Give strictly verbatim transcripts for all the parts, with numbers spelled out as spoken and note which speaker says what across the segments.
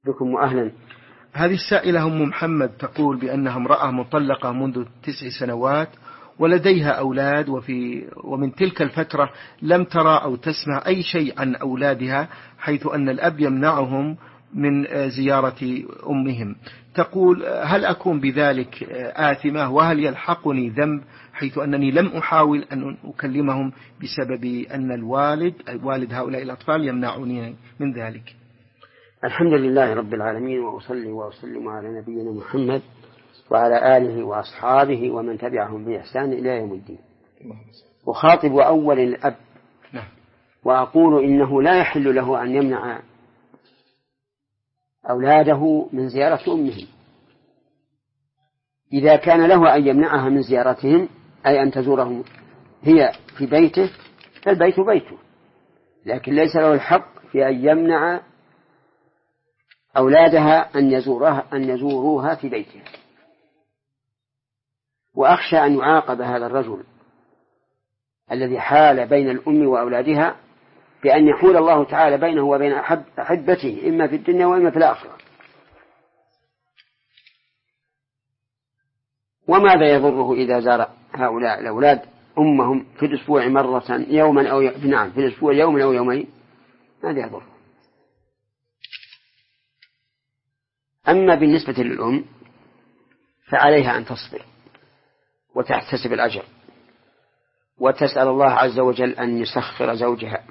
Speaker 1: بكم وأهلا.
Speaker 2: هذه السائلة أم محمد تقول بأنها امرأة مطلقة منذ تسع سنوات ولديها أولاد، وفي ومن تلك الفترة لم ترى أو تسمع أي شيء عن أولادها، حيث أن الأب يمنعهم من زيارة أمهم. تقول: هل أكون بذلك آثمة، وهل يلحقني ذنب، حيث أنني لم أحاول أن أكلمهم بسبب أن الوالد والد هؤلاء الأطفال يمنعني من ذلك؟
Speaker 1: الحمد لله رب العالمين، وأصلي وأسلم على نبينا محمد وعلى آله وأصحابه ومن تبعهم بإحسان إلى يوم الدين. أخاطب أول الأب وأقول إنه لا يحل له أن يمنع أولاده من زيارة أمهم. إذا كان له أن يمنعها من زيارتهم، أي أن تزورهم هي في بيته، فالبيت بيته، لكن ليس له الحق في أن يمنع أولادها أن يزورها أن يزوروها في بيتها. وأخشى أن يعاقب هذا الرجل الذي حال بين الأم وأولادها بأن يحول الله تعالى بينه وبين أحب أحبته، إما في الدنيا وإما في الآخرة. وماذا يضره إذا زار هؤلاء الأولاد أمهم في الأسبوع مرة يوما أو ي... نعم في الأسبوع يوما أو يومين، ماذا يضره؟ أما بالنسبة للأم فعليها أن تصبر وتحتسب الأجر، وتسأل الله عز وجل أن يسخر زوجها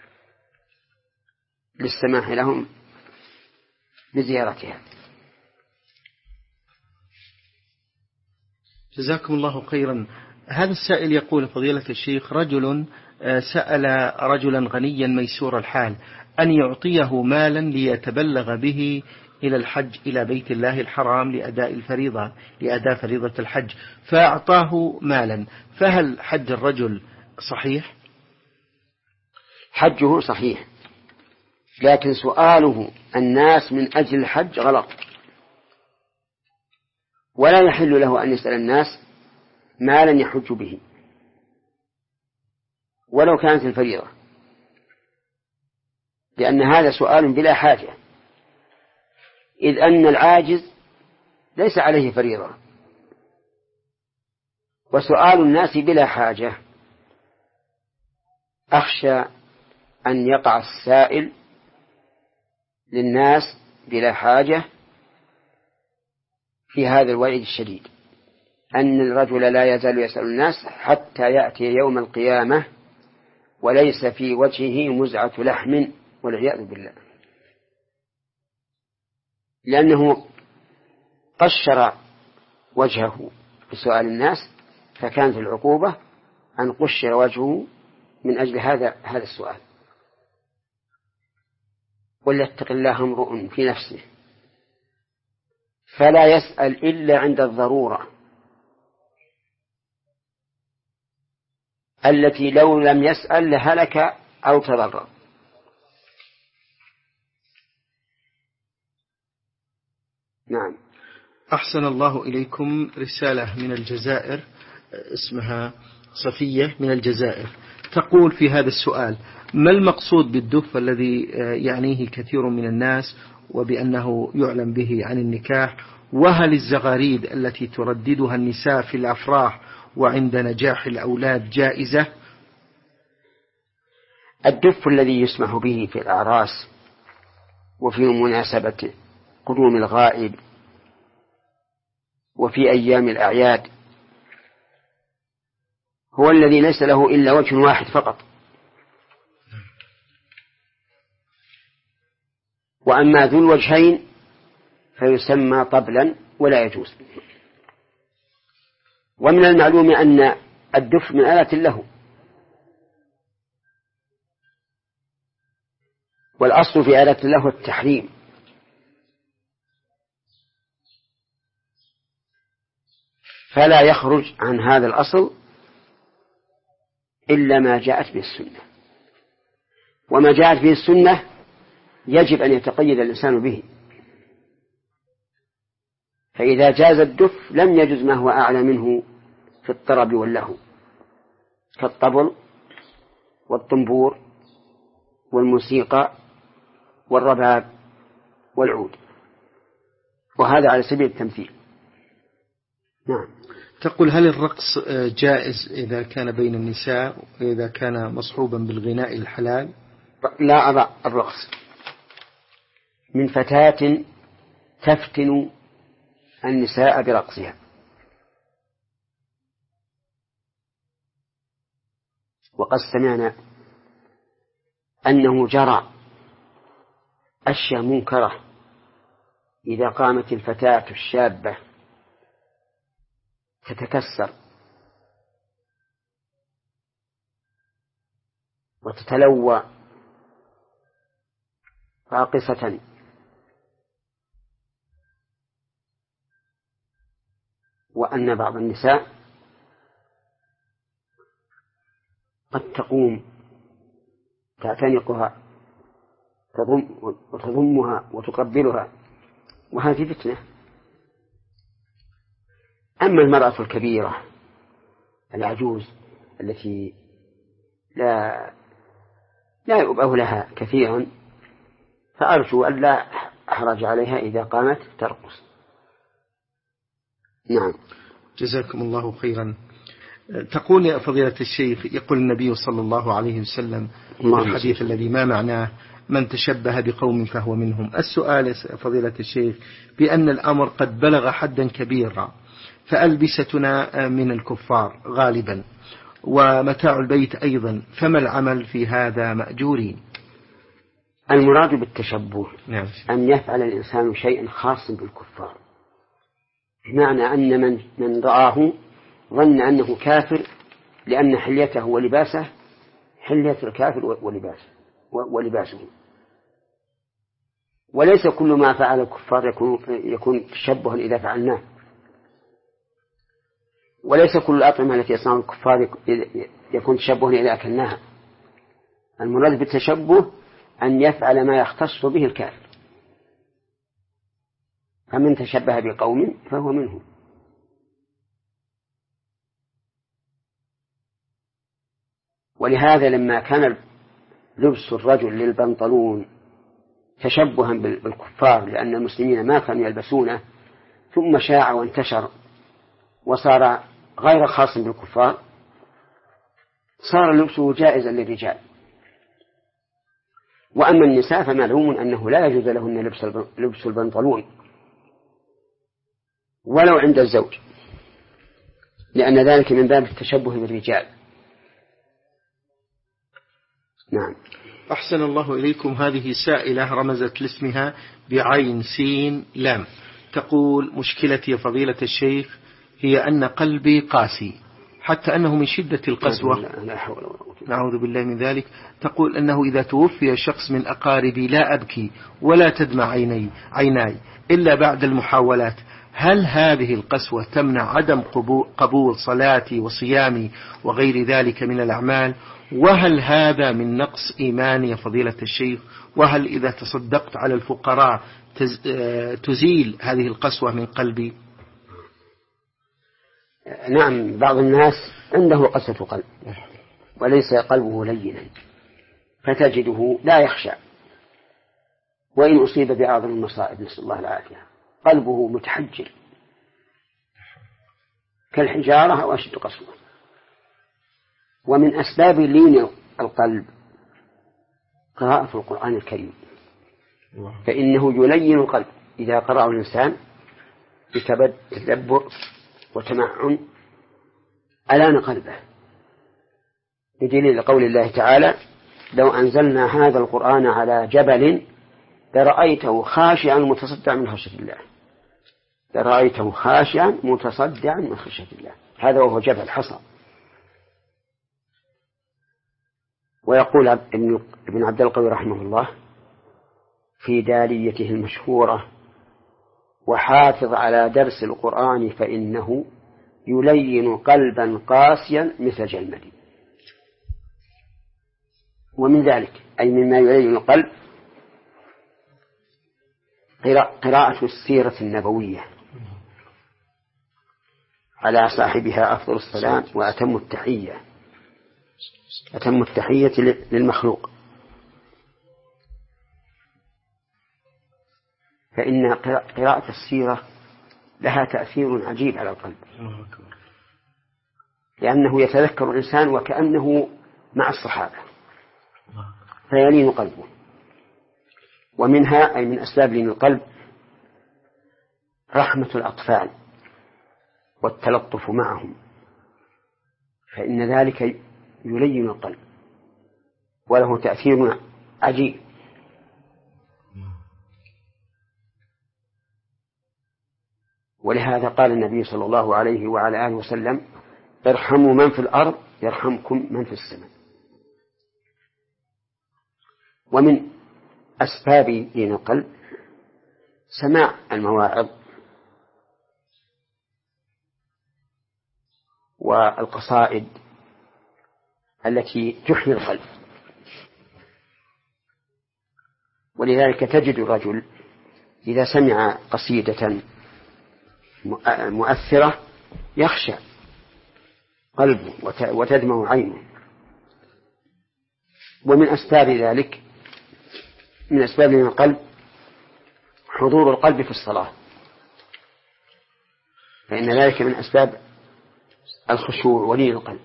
Speaker 1: للسماح لهم بزيارتها.
Speaker 2: جزاكم الله خيرا. هذا السائل يقول: فضيلة الشيخ، رجل سأل رجلا غنيا ميسور الحال أن يعطيه مالا ليتبلغ به إلى الحج إلى بيت الله الحرام لأداء الفريضة لأداء فريضة الحج، فأعطاه مالا، فهل حج الرجل صحيح؟
Speaker 1: حجه صحيح، لكن سؤاله الناس من أجل الحج غلط، ولا يحل له أن يسأل الناس مالا يحج به ولو كانت الفريضة، لأن هذا سؤال بلا حاجة، إذ أن العاجز ليس عليه فريضة، وسؤال الناس بلا حاجة أخشى أن يقع السائل للناس بلا حاجة في هذا الوعيد الشديد، أن الرجل لا يزال يسأل الناس حتى يأتي يوم القيامة وليس في وجهه مزعة لحم والعياذ بالله، لأنه قشر وجهه بسؤال الناس، فكانت العقوبة أن قشر وجهه من أجل هذا هذا السؤال. وليتق الله امرؤ في نفسه فلا يسأل إلا عند الضرورة التي لو لم يسأل لهلك أو تضرر. نعم.
Speaker 2: أحسن الله إليكم. رسالة من الجزائر اسمها صفية من الجزائر، تقول في هذا السؤال: ما المقصود بالدف الذي يعنيه كثير من الناس وبأنه يعلم به عن النكاح؟ وهل الزغاريد التي ترددها النساء في الأفراح وعند نجاح الأولاد جائزة؟
Speaker 1: الدف الذي يسمح به في الأعراس وفي مناسبة قدوم الغائب وفي أيام الأعياد هو الذي ليس له إلا وجه واحد فقط، وأما ذو الوجهين فيسمى طبلا ولا يجوز. ومن المعلوم أن الدف من آلة له، والأصل في آلة له التحريم، فلا يخرج عن هذا الأصل إلا ما جاءت به السنة، وما جاءت به السنة يجب أن يتقيد الإنسان به، فإذا جاز الدف لم يجز ما هو أعلى منه في الطرب واللهو كالطبل والطنبور والموسيقى والرباب والعود. وهذا على سبيل التمثيل. نعم.
Speaker 2: تقول هل الرقص جائز إذا كان بين النساء وإذا كان مصحوبا بالغناء الحلال؟
Speaker 1: لا أضع الرقص من فتاة تفتن النساء برقصها. وقد سمعنا أنه جرى أشياء منكرة إذا قامت الفتاة الشابة تتكسر وتتلوى راقصة، وأن بعض النساء قد تقوم تعتنقها وتضمها وتقبلها، وهذه فتنة. أما المرأة الكبيرة العجوز التي لا لا يؤبه لها كثيرا، فأرجو أن لا أحرج عليها إذا قامت ترقص. نعم.
Speaker 2: جزاكم الله خيرا. تقول يا فضيلة الشيخ، يقول النبي صلى الله عليه وسلم في الحديث الذي ما معناه من تشبه بقوم فهو منهم. السؤال فضيلة الشيخ بأن الأمر قد بلغ حدا كبيرا، فألبستنا من الكفار غالبا ومتاع البيت أيضا، فما العمل في هذا مأجورين؟
Speaker 1: المراد بالتشبه
Speaker 2: نعم.
Speaker 1: أن يفعل الإنسان شيئا خاصا بالكفار، بمعنى أن من, من رآه ظن أنه كافر لأن حليته ولباسه حلية الكافر ولباسه ولباسه وليس كل ما فعل الكفار يكون, يكون تشبها إذا فعلناه، وليس كل الأطعمة التي يصنعها الكفار يكون تشبها إذا أكلناها. المراد بالتشبه أن يفعل ما يختص به الكافر، فمن تشبه بقوم فهو منهم. ولهذا لما كان لبس الرجل للبنطلون تشبها بالكفار لأن المسلمين ما كانوا يلبسونه، ثم شاع وانتشر وصار غير خاص بالكفار، صار لبسه جائزا للرجال. وأما النساء فمعلوم أنه لا يجوز لهن لبس البنطلون ولو عند الزوج، لأن ذلك من باب التشبه بالرجال. نعم.
Speaker 2: أحسن الله إليكم. هذه سائلة رمزت لاسمها بعين سين لام، تقول مشكلتي يا فضيلة الشيخ هي أن قلبي قاسي حتى أنه من شدة القسوة، نعوذ بالله من ذلك. تقول أنه إذا توفي شخص من أقاربي لا أبكي ولا تدمع عيني عيناي إلا بعد المحاولات. هل هذه القسوة تمنع عدم قبول صلاتي وصيامي وغير ذلك من الأعمال؟ وهل هذا من نقص إيماني يا فضيلة الشيخ؟ وهل إذا تصدقت على الفقراء تزيل هذه القسوة من قلبي؟
Speaker 1: نعم، بعض الناس عنده قسوة قلب وليس قلبه لينا، فتجده لا يخشى وإن أصيب بأعظم المصائب، نسأل الله العافية، قلبه متحجر كالحجارة أو أشد قسوة. ومن أسباب لين القلب قراءة القرآن الكريم، فإنه يلين القلب إذا قرأه الإنسان بتدبر وتمعن ألان قلبه، بدليل قول الله تعالى: لو أنزلنا هذا القرآن على جبل لرأيته خاشعا متصدعا من خشية الله، لرأيته خاشعا متصدعا من خشية الله، هذا وهو جبل حصى. ويقول ابن عبد القوي رحمه الله في داليته المشهورة: وحافظ على درس القرآن فإنه يلين قلبا قاسيا مثل جلمدي. ومن ذلك أي مما يلين القلب قراءة السيرة النبوية على صاحبها أفضل الصلاة وأتم التحية أتم التحية للمخلوق. فإن قراءة السيرة لها تأثير عجيب على القلب، لأنه يتذكر الإنسان وكأنه مع الصحابة فيلين قلبه. ومنها أي من أسباب لين القلب رحمة الأطفال والتلطف معهم، فإن ذلك يلين القلب وله تأثير عجيب. ولهذا قال النبي صلى الله عليه وعلى آله وسلم: ارحموا من في الأرض يرحمكم من في السماء. ومن أسباب لين القلب سماع المواعظ والقصائد التي تحيي القلب. ولذلك تجد الرجل إذا سمع قصيدة مؤثرة يخشى قلبه وتدمع عينه. ومن أسباب ذلك من أسباب لين القلب حضور القلب في الصلاة، فإن ذلك من أسباب الخشوع ولين القلب.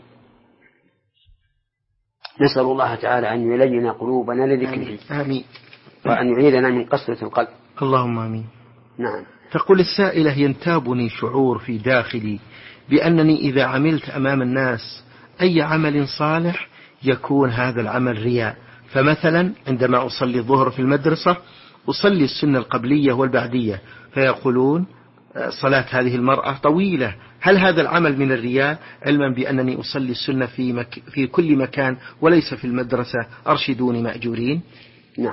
Speaker 1: نسأل الله تعالى أن يلين قلوبنا لذكره،
Speaker 2: آمين،
Speaker 1: وأن يعيذنا من قسوة القلب.
Speaker 2: اللهم آمين.
Speaker 1: نعم.
Speaker 2: تقول السائلة: ينتابني شعور في داخلي بأنني إذا عملت أمام الناس أي عمل صالح يكون هذا العمل رياء. فمثلا عندما أصلي الظهر في المدرسة أصلي السنة القبلية والبعدية، فيقولون صلاة هذه المرأة طويلة، هل هذا العمل من الرياء؟ علما بأنني أصلي السنة في, مك في كل مكان وليس في المدرسة، أرشدوني مأجورين.
Speaker 1: نعم،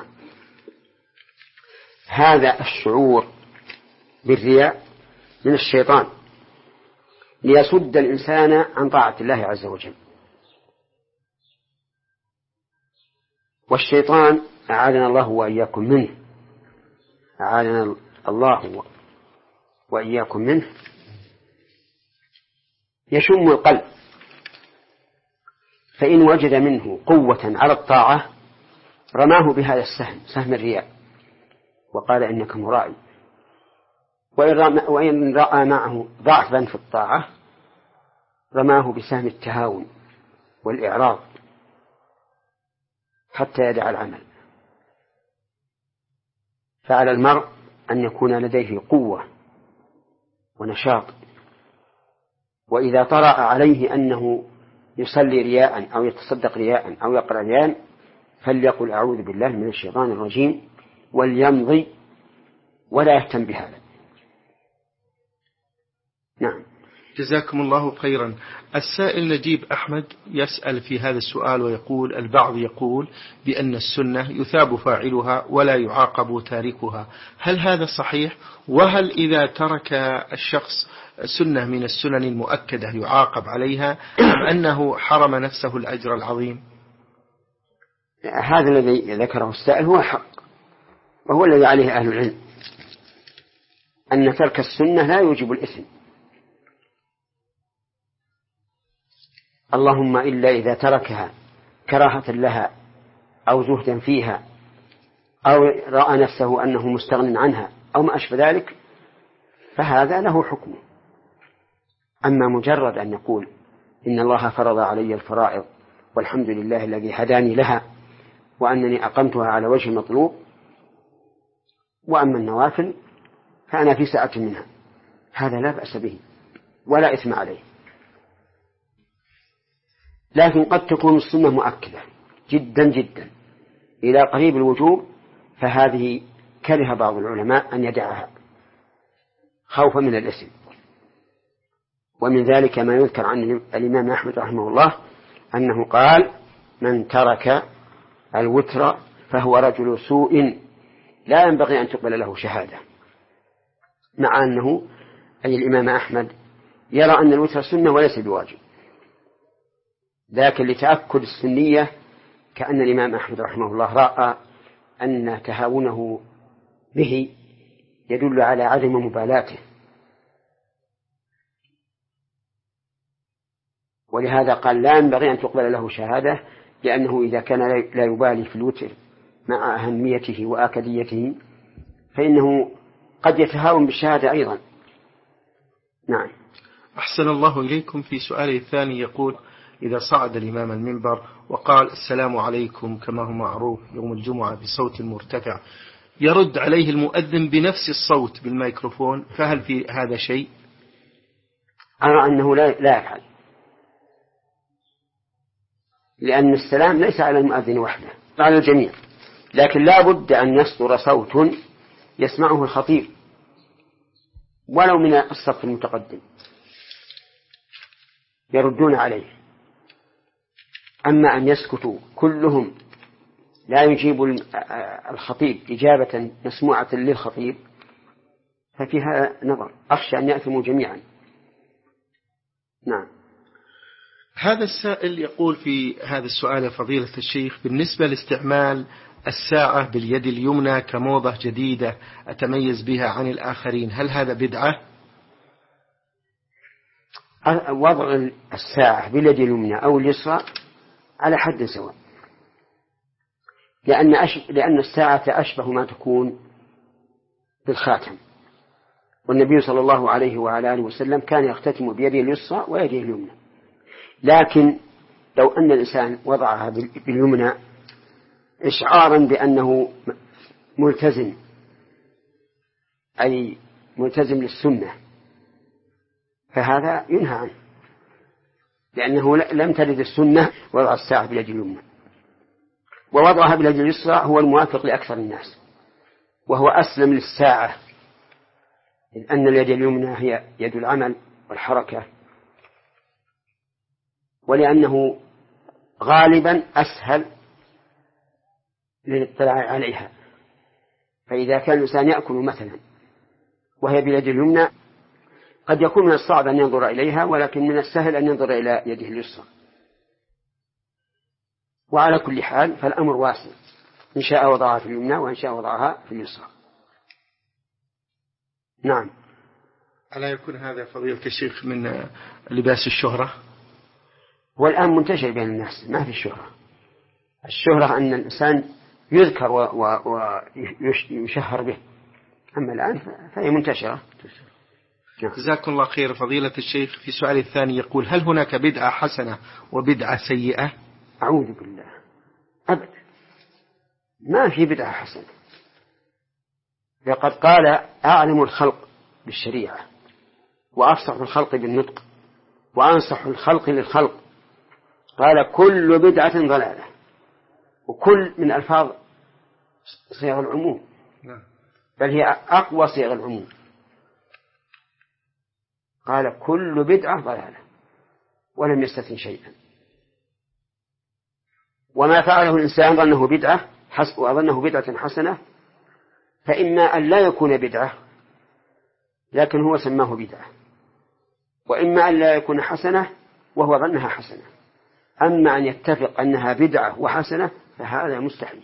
Speaker 1: هذا الشعور بالرياء من الشيطان ليصد الإنسان عن طاعة الله عز وجل. والشيطان أعاذنا الله وإياكم منه، أعاذنا الله وإياكم منه، يشم القلب، فإن وجد منه قوة على الطاعة رماه بهذا السهم، سهم الرياء، وقال إنك مرائي. وإن رأى معه ضعفا في الطاعة رماه بسهم التهاون والإعراض حتى يدع العمل. فعلى المرء أن يكون لديه قوة ونشاط، وإذا طرأ عليه أنه يصلي رياء أو يتصدق رياء أو يقرأ رياء فليقل أعوذ بالله من الشيطان الرجيم وليمضي ولا يهتم بهذا. نعم.
Speaker 2: جزاكم الله خيرا. السائل نجيب أحمد يسأل في هذا السؤال ويقول: البعض يقول بأن السنة يثاب فاعلها ولا يعاقب تاركها، هل هذا صحيح؟ وهل إذا ترك الشخص سنة من السنن المؤكدة يعاقب عليها أم أنه حرم نفسه الأجر العظيم؟
Speaker 1: هذا الذي ذكره السائل هو حق، وهو الذي عليه أهل العلم، أن ترك السنة لا يوجب الإثم، اللهم إلا إذا تركها كراهة لها أو زهدا فيها أو رأى نفسه أنه مستغن عنها أو ما أشبه ذلك، فهذا له حكم. أما مجرد أن يقول إن الله فرض علي الفرائض والحمد لله الذي هداني لها وأنني أقمتها على وجه المطلوب، وأما النوافل فأنا في ساعة منها، هذا لا بأس به ولا إثم عليه. لكن قد تكون السنة مؤكدة جدا جدا إلى قريب الوجوب، فهذه كره بعض العلماء أن يدعها خوفا من الإثم. ومن ذلك ما يذكر عن الإمام أحمد رحمه الله أنه قال: من ترك الوتر فهو رجل سوء لا ينبغي أن تقبل له شهادة، مع أنه أي الإمام أحمد يرى أن الوتر سنة وليس بواجب، لكن لتأكد السنية كأن الإمام أحمد رحمه الله رأى أن تهاونه به يدل على عدم مبالاته، ولهذا قال لا ينبغي أن تقبل له شهادة، لأنه إذا كان لا يبالي في الوتر مع أهميته وآكديته فإنه قد يتهاون بالشهادة أيضا. نعم.
Speaker 2: أحسن الله إليكم. في سؤاله الثاني يقول: إذا صعد الإمام المنبر وقال السلام عليكم كما هو معروف يوم الجمعة بصوت مرتفع، يرد عليه المؤذن بنفس الصوت بالميكروفون، فهل في هذا شيء؟
Speaker 1: أرى أنه لا, لا يفعل، لأن السلام ليس على المؤذن وحده، على الجميع، لكن لا بد أن يصدر صوت يسمعه الخطيب ولو من الصف المتقدم يردون عليه. أما أن يسكتوا كلهم لا يجيب الخطيب إجابة مسموعة للخطيب ففيها نظر، أخشى أن يأثموا جميعا. نعم.
Speaker 2: هذا السائل يقول في هذا السؤال: فضيلة الشيخ، بالنسبة لاستعمال الساعة باليد اليمنى كموضة جديدة أتميز بها عن الآخرين، هل هذا بدعة؟
Speaker 1: وضع الساعة باليد اليمنى أو اليسرى على حد سواء، لأن, أش... لأن الساعة أشبه ما تكون بالخاتم، والنبي صلى الله عليه وعلى آله وسلم كان يختتم بيده اليسرى ويده اليمنى. لكن لو أن الإنسان وضعها باليمنى إشعارا بأنه ملتزم، أي ملتزم للسنة، فهذا ينهى عنه، لأنه لم ترد السنة وضع الساعة باليد اليمنى، ووضعها باليد اليسرى هو الموافق لأكثر الناس، وهو أسلم للساعة، لأن اليد اليمنى هي يد العمل والحركة، ولأنه غالبا أسهل للاطلاع عليها. فإذا كان الإنسان يأكل مثلا وهي باليد اليمنى قد يكون من الصعب أن ينظر إليها، ولكن من السهل أن ينظر إلى يده اليسرى. وعلى كل حال فالأمر واسع، إن شاء وضعها في اليمنى وإن شاء وضعها في اليسرى. نعم.
Speaker 2: ألا يكون هذا فضيلة الشيخ من لباس الشهرة؟
Speaker 1: والآن منتشر بين الناس، ما في الشهرة. الشهرة أن الإنسان يذكر ويشهر به، أما الآن فهي منتشرة.
Speaker 2: جزاكم الله خير. فضيلة الشيخ في سؤال الثاني يقول: هل هناك بدعة حسنة وبدعة سيئة؟
Speaker 1: أعوذ بالله، أبدا، ما في بدعة حسنة. لقد قال أعلم الخلق بالشريعة وأفصح الخلق بالنطق وأنصح الخلق للخلق، قال كل بدعة ضلالة، وكل من ألفاظ صيغ العموم، بل هي أقوى صيغ العموم. قال كل بدعة ضلالة ولم يستثن شيئا. وما فعله الإنسان ظنه بدعة حسب وظنه بدعة حسنة، فإما أن لا يكون بدعة لكن هو سماه بدعة، وإما أن لا يكون حسنة وهو ظنها حسنة. أما أن يتفق أنها بدعة وحسنة فهذا مستحيل.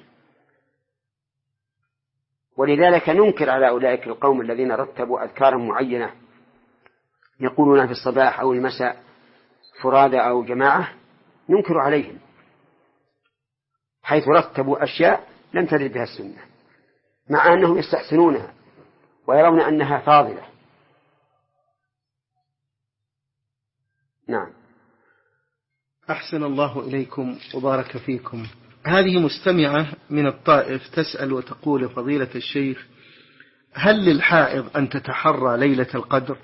Speaker 1: ولذلك ننكر على أولئك القوم الذين رتبوا أذكارا معينة يقولون في الصباح أو المساء فرادى أو جماعة، ننكر عليهم حيث رتبوا أشياء لم ترد بها السنة، مع أنهم يستحسنونها ويرون أنها فاضلة. نعم.
Speaker 2: أحسن الله إليكم وبارك فيكم. هذه مستمعة من الطائف تسأل وتقول: فضيلة الشيخ، هل للحائض أن تتحرى ليلة القدر؟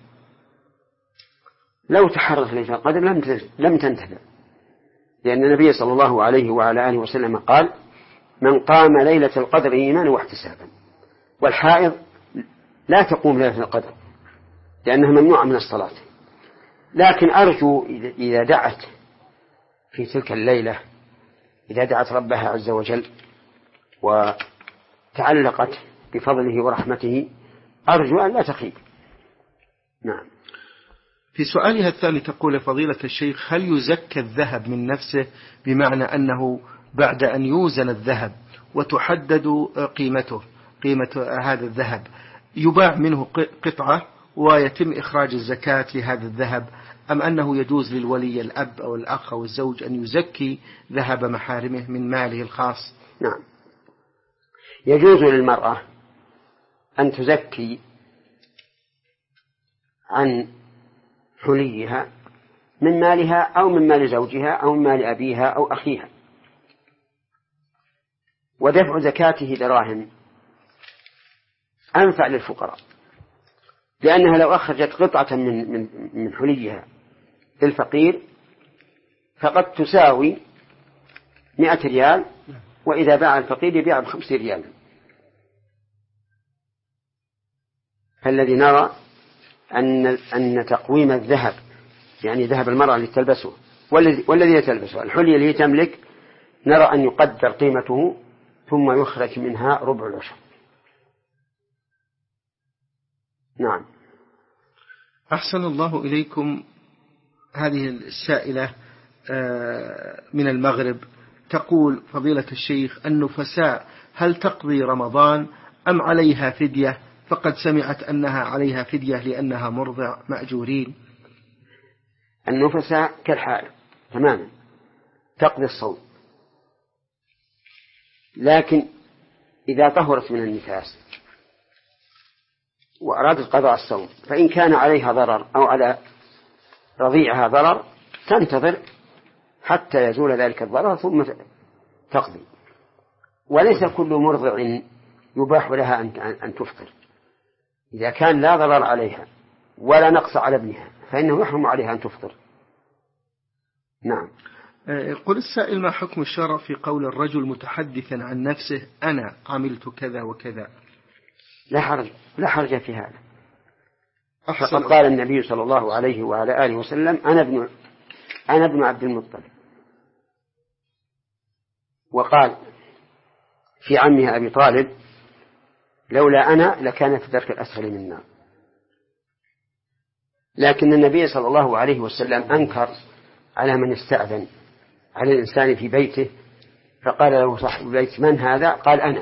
Speaker 1: لو تحرت ليلة القدر لم تنتفع، لأن النبي صلى الله عليه وعلى آله وسلم قال: من قام ليلة القدر إيمانا واحتسابا. والحائض لا تقوم ليلة القدر لأنها ممنوعة من الصلاة. لكن أرجو إذا دعت في تلك الليلة، إذا دعت ربها عز وجل وتعلقت بفضله ورحمته، أرجو أن لا تخيب. نعم.
Speaker 2: في سؤالها الثاني تقول: فضيلة الشيخ، هل يزكى الذهب من نفسه، بمعنى أنه بعد أن يوزن الذهب وتحدد قيمته قيمة هذا الذهب يباع منه قطعة ويتم إخراج الزكاة لهذا الذهب، أم أنه يجوز للولي الأب أو الأخ أو الزوج أن يزكي ذهب محارمه من ماله الخاص؟
Speaker 1: نعم، يجوز للمرأة أن تزكي عن حليها من مالها أو من مال زوجها أو من مال أبيها أو أخيها. ودفع زكاته دراهم أنفع للفقراء، لأنها لو أخرجت قطعة من من من حليها للفقير فقد تساوي مئة ريال، وإذا باع الفقير يبيع بخمس ريال. فالذي نرى أن أن تقويم الذهب، يعني ذهب المرأة اللي تلبسه والذي والذي تلبسه الحلي اللي تملك، نرى أن يقدر قيمته ثم يخرج منها ربع العشر. نعم.
Speaker 2: أحسن الله إليكم. هذه السائلة من المغرب تقول: فضيلة الشيخ، النفساء هل تقضي رمضان أم عليها فدية؟ فقد سمعت أنها عليها فدية لأنها مرضع مأجورين.
Speaker 1: النفساء كالحائض تماما، تقضي الصوم، لكن إذا طهرت من النفاس وأرادت قضاء الصوم فإن كان عليها ضرر أو على رضيعها ضرر تنتظر حتى يزول ذلك الضرر ثم تقضي. وليس كل مرضع يباح لها أن تفطر، إذا كان لا ضرر عليها ولا نقص على ابنها فإنه يحرم عليها أن تفطر. نعم.
Speaker 2: يقول السائل: ما حكم الشرع في قول الرجل متحدثا عن نفسه: أنا عملت كذا وكذا؟
Speaker 1: لا حرج لا حرج في هذا. فقد قال النبي صلى الله عليه وعلى آله وسلم: أنا ابن أنا ابن عبد المطلب. وقال في عمه أبي طالب: لولا أنا لكان في الدرك الأسفل من النار. لكن النبي صلى الله عليه وسلم أنكر على من استأذن على الإنسان في بيته فقال له صاحب البيت: من هذا؟ قال: أنا.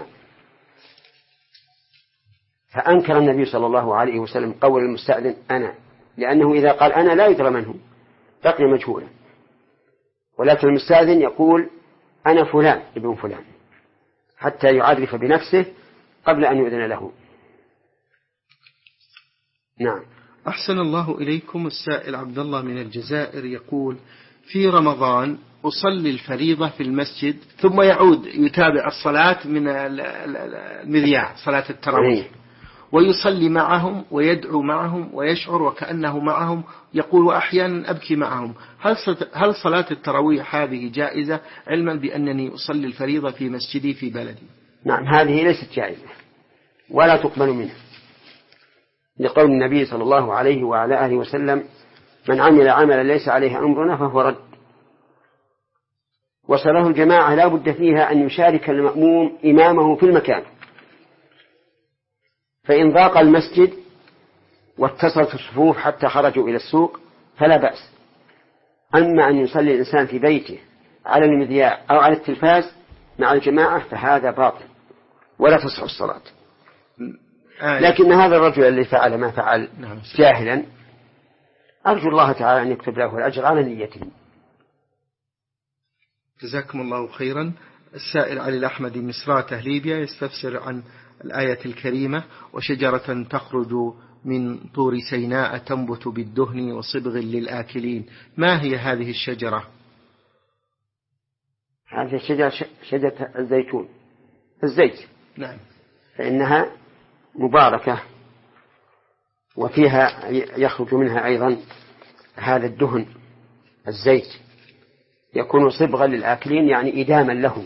Speaker 1: فأنكر النبي صلى الله عليه وسلم قول المستأذن أنا، لأنه إذا قال أنا لا يدرى من هو، بقي مجهولا. ولكن المستأذن يقول: أنا فلان ابن فلان، حتى يعرف بنفسه قبل أن يؤذن له. نعم.
Speaker 2: أحسن الله إليكم. السائل عبد الله من الجزائر يقول: في رمضان أصلي الفريضة في المسجد ثم يعود يتابع الصلاة من المذياع، صلاة التراويح، ويصلي معهم ويدعو معهم ويشعر وكأنه معهم، يقول: وأحيانا أبكي معهم. هل صلاة التراويح هذه جائزة، علما بأنني أصلي الفريضة في مسجدي في بلدي؟
Speaker 1: نعم، هذه ليست جائزة ولا تقبل منها، لقول النبي صلى الله عليه وعلى آله وسلم: من عمل عملا ليس عليه أمرنا فهو رد. وصلاة الجماعة لا بد فيها أن يشارك المأموم إمامه في المكان، فإن ضاق المسجد واتصلت الصفوف حتى خرجوا إلى السوق فلا بأس. أما أن يصلي الإنسان في بيته على المذياع أو على التلفاز مع الجماعة فهذا باطل ولا تصح الصلاة. لكن هذا الرجل اللي فعل ما فعل جاهلا أرجو الله تعالى أن يكتب له الأجر على نيته.
Speaker 2: جزاكم الله خيرا. السائل علي الأحمدي مصراته ليبيا يستفسر عن الآية الكريمة: وشجرة تخرج من طور سيناء تنبت بالدهن وصبغ للآكلين. ما هي هذه الشجرة؟
Speaker 1: هذه الشجرة شجرة الزيتون، الزيت.
Speaker 2: نعم.
Speaker 1: فإنها مباركة وفيها يخرج منها أيضا هذا الدهن الزيت، يكون صبغا للآكلين يعني إداما لهم.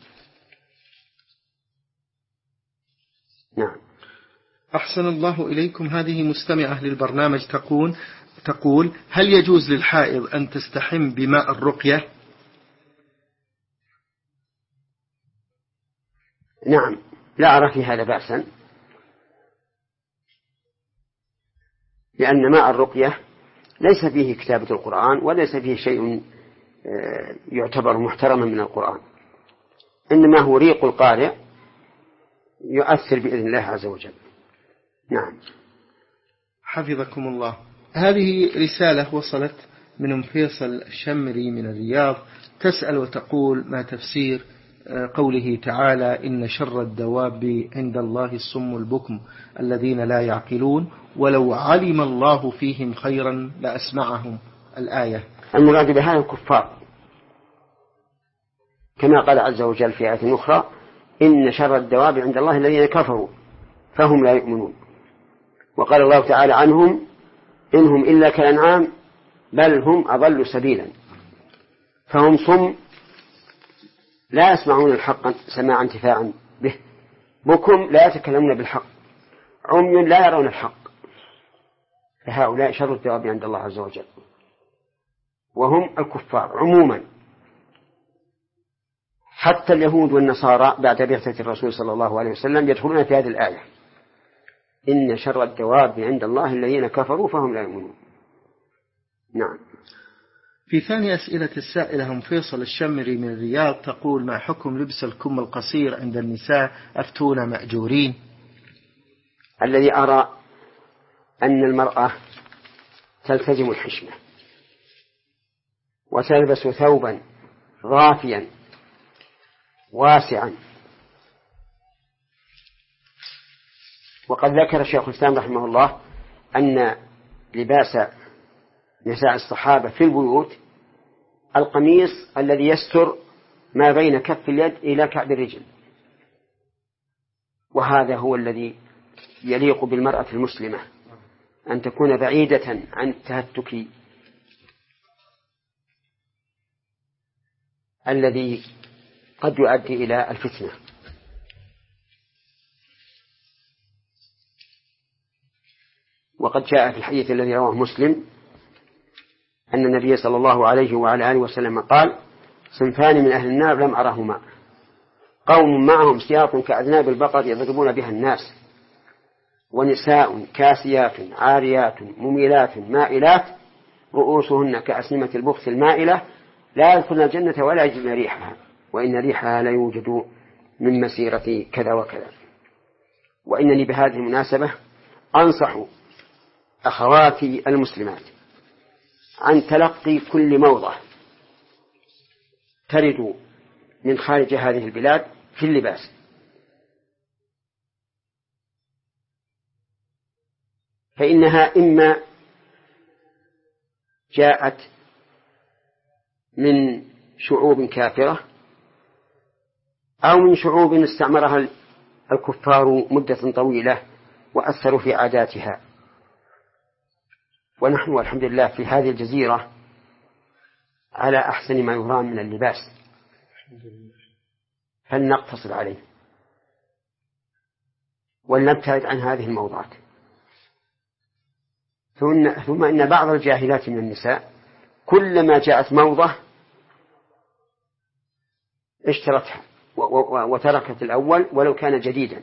Speaker 1: نعم.
Speaker 2: أحسن الله إليكم. هذه مستمعة للبرنامج تقول تقول هل يجوز للحائض أن تستحم بماء الرقية؟
Speaker 1: نعم، لا أرى في هذا بأسا، لأن ماء الرقية ليس فيه كتابة القرآن وليس فيه شيء يعتبر محترما من القرآن، إنما هو ريق القارئ يؤثر بإذن الله عز وجل. نعم.
Speaker 2: حفظكم الله. هذه رسالة وصلت من أم فيصل الشمري من الرياض، تسأل وتقول: ما تفسير قوله تعالى: إن شر الدواب عند الله الصم البكم الذين لا يعقلون، ولو علم الله فيهم خيرا لأسمعهم. الآية.
Speaker 1: المراد بهذا الكفار، كما قال عز وجل في آية أخرى: إن شر الدواب عند الله الذين كفروا فهم لا يؤمنون. وقال الله تعالى عنهم: إنهم إلا كالأنعام بل هم أضل سبيلا. فهم صم لا يسمعون الحق سماع انتفاعا به، بكم لا يتكلمون بالحق، عمي لا يرون الحق. فهؤلاء شر الدواب عند الله عز وجل، وهم الكفار عموما. حتى اليهود والنصارى بعد بعثة الرسول صلى الله عليه وسلم يدخلون في هذه الآية: إن شر الدواب عند الله الذين كفروا فهم لا يؤمنون. نعم.
Speaker 2: في ثاني أسئلة السائلة هم فيصل الشمري من الرياض تقول: ما حكم لبس الكم القصير عند النساء؟ أفتونا مأجورين.
Speaker 1: الذي أرى أن المرأة تلتزم الحشمة وتلبس ثوبا رافيا واسعا. وقد ذكر الشيخ الإسلام رحمه الله أن لباس نساء الصحابة في البيوت القميص الذي يستر ما بين كف اليد إلى كعب الرجل، وهذا هو الذي يليق بالمرأة المسلمة، أن تكون بعيدة عن التهتك الذي قد يؤدي إلى الفتنة. وقد جاء في الحديث الذي رواه مسلم أن النبي صلى الله عليه وعلى آله وسلم قال: صنفان من أهل النار لم أرهما، قوم معهم سياط كأذناب البقر يضربون بها الناس، ونساء كاسيات عاريات مميلات مائلات رؤوسهن كأسنمة البخت المائلة لا يدخلن الجنة ولا يجدن ريحها، وإن ريحها لا يوجد من مسيرة كذا وكذا. وإنني بهذه المناسبة أنصح أخواتي المسلمات عن تلقي كل موضة ترد من خارج هذه البلاد في اللباس، فإنها إما جاءت من شعوب كافرة أو من شعوب استعمرها الكفار مدة طويلة وأثروا في عاداتها. ونحن والحمد لله في هذه الجزيرة على أحسن ما يرام من اللباس، فلنقتصر عليه ولنبتعد عن هذه الموضات. ثم إن بعض الجاهلات من النساء كلما جاءت موضة اشترتها وتركت الأول ولو كان جديدا.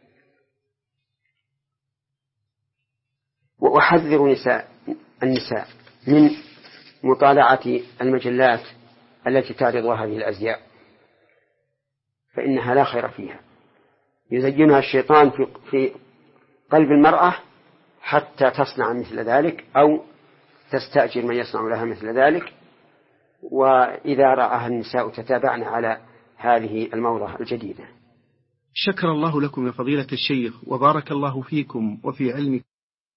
Speaker 1: وأحذر نساء النساء من مطالعة المجلات التي تعرض هذه الأزياء، فإنها لا خير فيها، يزينها الشيطان في قلب المرأة حتى تصنع مثل ذلك أو تستأجر من يصنع لها مثل ذلك. وإذا رأها النساء تتابعن على هذه الموضة الجديدة.
Speaker 2: شكر الله لكم يا فضيلة الشيخ، وبارك الله فيكم وفي علمكم.